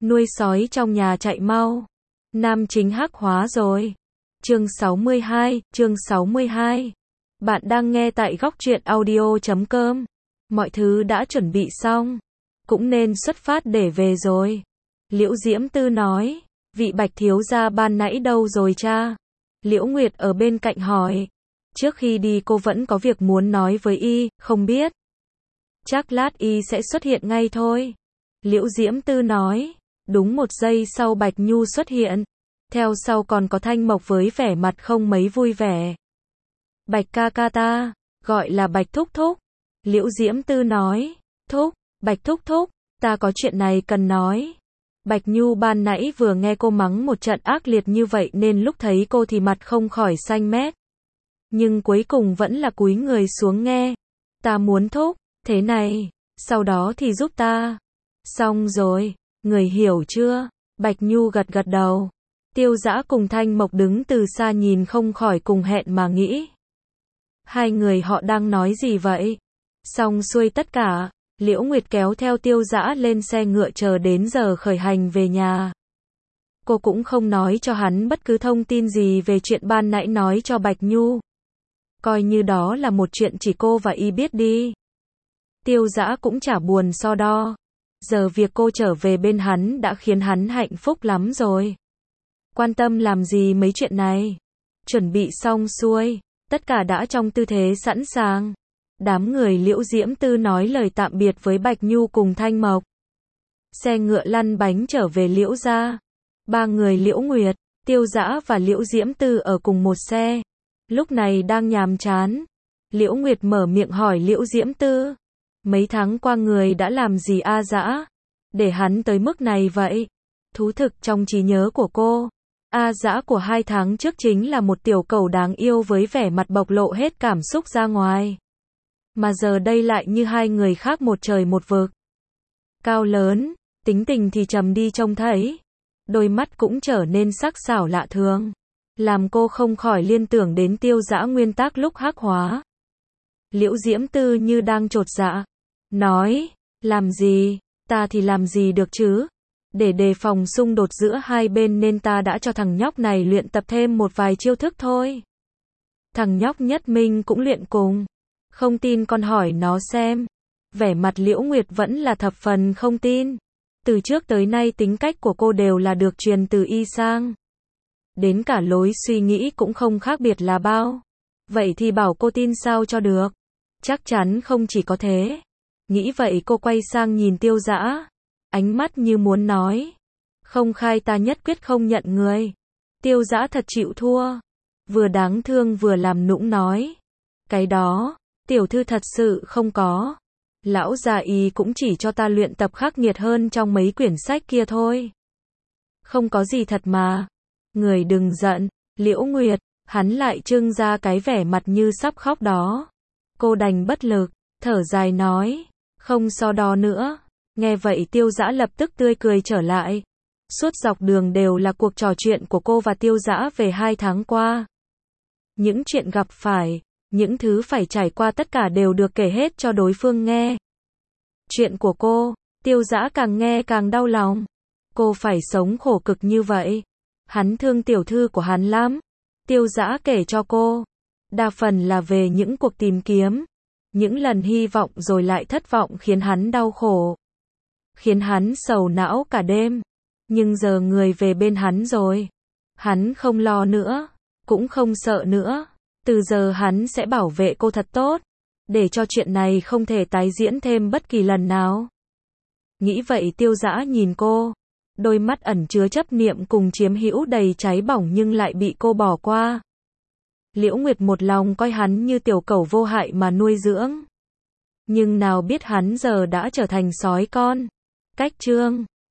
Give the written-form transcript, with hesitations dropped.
nuôi sói trong nhà chạy mau. Nam chính hắc hóa rồi. Chương 62. Bạn đang nghe tại góc truyện audio.com. Mọi thứ đã chuẩn bị xong, cũng nên xuất phát để về rồi. Liễu Diễm Tư nói, vị Bạch thiếu gia ban nãy đâu rồi cha? Liễu Nguyệt ở bên cạnh hỏi. Trước khi đi cô vẫn có việc muốn nói với y, không biết. Chắc lát y sẽ xuất hiện ngay thôi. Liễu Diễm Tư nói. Đúng một giây sau Bạch Nhu xuất hiện. Theo sau còn có Thanh Mộc với vẻ mặt không mấy vui vẻ. Bạch ca ca ta, gọi là Bạch thúc thúc. Liễu Diễm Tư nói. Thúc, Bạch thúc thúc, ta có chuyện này cần nói. Bạch Nhu ban nãy vừa nghe cô mắng một trận ác liệt như vậy nên lúc thấy cô thì mặt không khỏi xanh mét. Nhưng cuối cùng vẫn là cúi người xuống nghe. Ta muốn thúc, thế này, sau đó thì giúp ta. Xong rồi, người hiểu chưa? Bạch Nhu gật gật đầu. Tiêu Dã cùng Thanh Mộc đứng từ xa nhìn không khỏi cùng hẹn mà nghĩ. Hai người họ đang nói gì vậy? Xong xuôi tất cả, Liễu Nguyệt kéo theo Tiêu Dã lên xe ngựa chờ đến giờ khởi hành về nhà. Cô cũng không nói cho hắn bất cứ thông tin gì về chuyện ban nãy nói cho Bạch Nhu. Coi như đó là một chuyện chỉ cô và y biết đi. Tiêu Dã cũng chả buồn so đo. Giờ việc cô trở về bên hắn đã khiến hắn hạnh phúc lắm rồi. Quan tâm làm gì mấy chuyện này. Chuẩn bị xong xuôi, tất cả đã trong tư thế sẵn sàng. Đám người Liễu Diễm Tư nói lời tạm biệt với Bạch Nhu cùng Thanh Mộc. Xe ngựa lăn bánh trở về Liễu gia. Ba người Liễu Nguyệt, Tiêu Dã và Liễu Diễm Tư ở cùng một xe. Lúc này đang nhàm chán. Liễu Nguyệt mở miệng hỏi Liễu Diễm Tư. Mấy tháng qua người đã làm gì a Dã? Để hắn tới mức này vậy? Thú thực trong trí nhớ của cô, A Dã của 2 tháng trước chính là một tiểu cẩu đáng yêu với vẻ mặt bộc lộ hết cảm xúc ra ngoài. Mà giờ đây lại như hai người khác một trời một vực. Cao lớn, tính tình thì trầm đi trông thấy. Đôi mắt cũng trở nên sắc sảo lạ thường. Làm cô không khỏi liên tưởng đến Tiêu Dã nguyên tác lúc hắc hóa. Liễu Diễm Tư như đang chột dạ. Nói, làm gì, ta thì làm gì được chứ? Để đề phòng xung đột giữa hai bên nên ta đã cho thằng nhóc này luyện tập thêm một vài chiêu thức thôi. Thằng nhóc Nhất Minh cũng luyện cùng. Không tin con hỏi nó xem. Vẻ mặt Liễu Nguyệt vẫn là thập phần không tin. Từ trước tới nay tính cách của cô đều là được truyền từ y sang. Đến cả lối suy nghĩ cũng không khác biệt là bao. Vậy thì bảo cô tin sao cho được. Chắc chắn không chỉ có thế. Nghĩ vậy cô quay sang nhìn Tiêu Dã. Ánh mắt như muốn nói. Không khai ta nhất quyết không nhận người. Tiêu Dã thật chịu thua. Vừa đáng thương vừa làm nũng nói. Cái đó, tiểu thư thật sự không có. Lão già y cũng chỉ cho ta luyện tập khắc nghiệt hơn trong mấy quyển sách kia thôi. Không có gì thật mà. Người đừng giận, Liễu Nguyệt, hắn lại trưng ra cái vẻ mặt như sắp khóc đó. Cô đành bất lực, thở dài nói. Không so đo nữa. Nghe vậy Tiêu Dã lập tức tươi cười trở lại. Suốt dọc đường đều là cuộc trò chuyện của cô và Tiêu Dã về 2 tháng qua. Những chuyện gặp phải, những thứ phải trải qua tất cả đều được kể hết cho đối phương nghe. Chuyện của cô, Tiêu Dã càng nghe càng đau lòng. Cô phải sống khổ cực như vậy. Hắn thương tiểu thư của hắn lắm. Tiêu Dã kể cho cô. Đa phần là về những cuộc tìm kiếm. Những lần hy vọng rồi lại thất vọng khiến hắn đau khổ. Khiến hắn sầu não cả đêm. Nhưng giờ người về bên hắn rồi. Hắn không lo nữa. Cũng không sợ nữa. Từ giờ hắn sẽ bảo vệ cô thật tốt. Để cho chuyện này không thể tái diễn thêm bất kỳ lần nào. Nghĩ vậy Tiêu Dã nhìn cô. Đôi mắt ẩn chứa chấp niệm cùng chiếm hữu đầy cháy bỏng nhưng lại bị cô bỏ qua. Liễu Nguyệt một lòng coi hắn như tiểu cẩu vô hại mà nuôi dưỡng. Nhưng nào biết hắn giờ đã trở thành sói con. Cách chương